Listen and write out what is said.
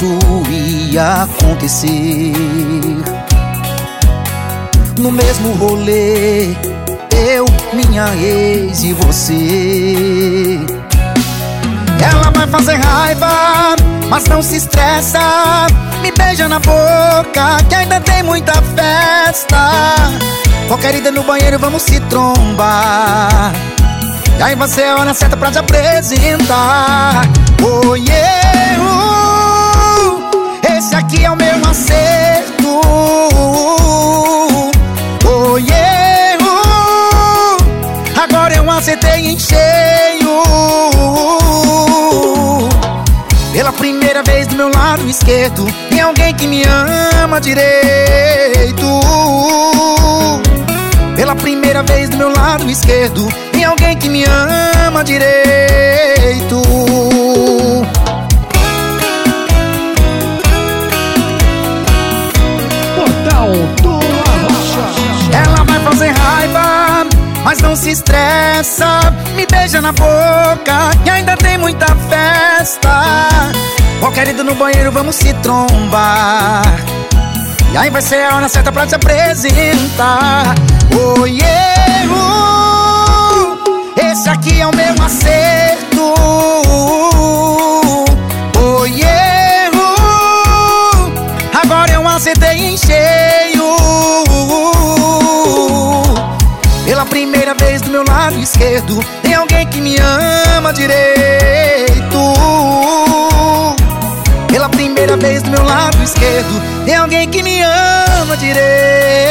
isso ia acontecer. No mesmo rolê, eu, minha ex e você. Ela vai fazer raiva, mas não se estressa. Me beija na boca, que ainda tem muita festa. Qualquer ida no banheiro, vamos se trombar. E aí vai ser a hora certa pra te apresentar. Oh yeah, esse aqui é o meu acerto. Oh yeah, agora eu acertei em cheio. Pela primeira vez do meu lado esquerdo tem alguém que me ama direito. Pela primeira vez do meu lado esquerdo tem alguém que me ama direito. Portal do Arrocha. Ela vai fazer raiva, mas não se estressa. Me beija na boca, que ainda tem muita festa. Qualquer ida no banheiro, vamos se trombar. E aí vai ser a hora certa pra te apresentar. Oh yeah, esse aqui é o meu acerto. Oh yeah, agora eu acertei em cheio. Pela primeira vez do meu lado esquerdo tem alguém que me ama direito. Pela primeira vez do meu lado esquerdo tem alguém que me ama direito.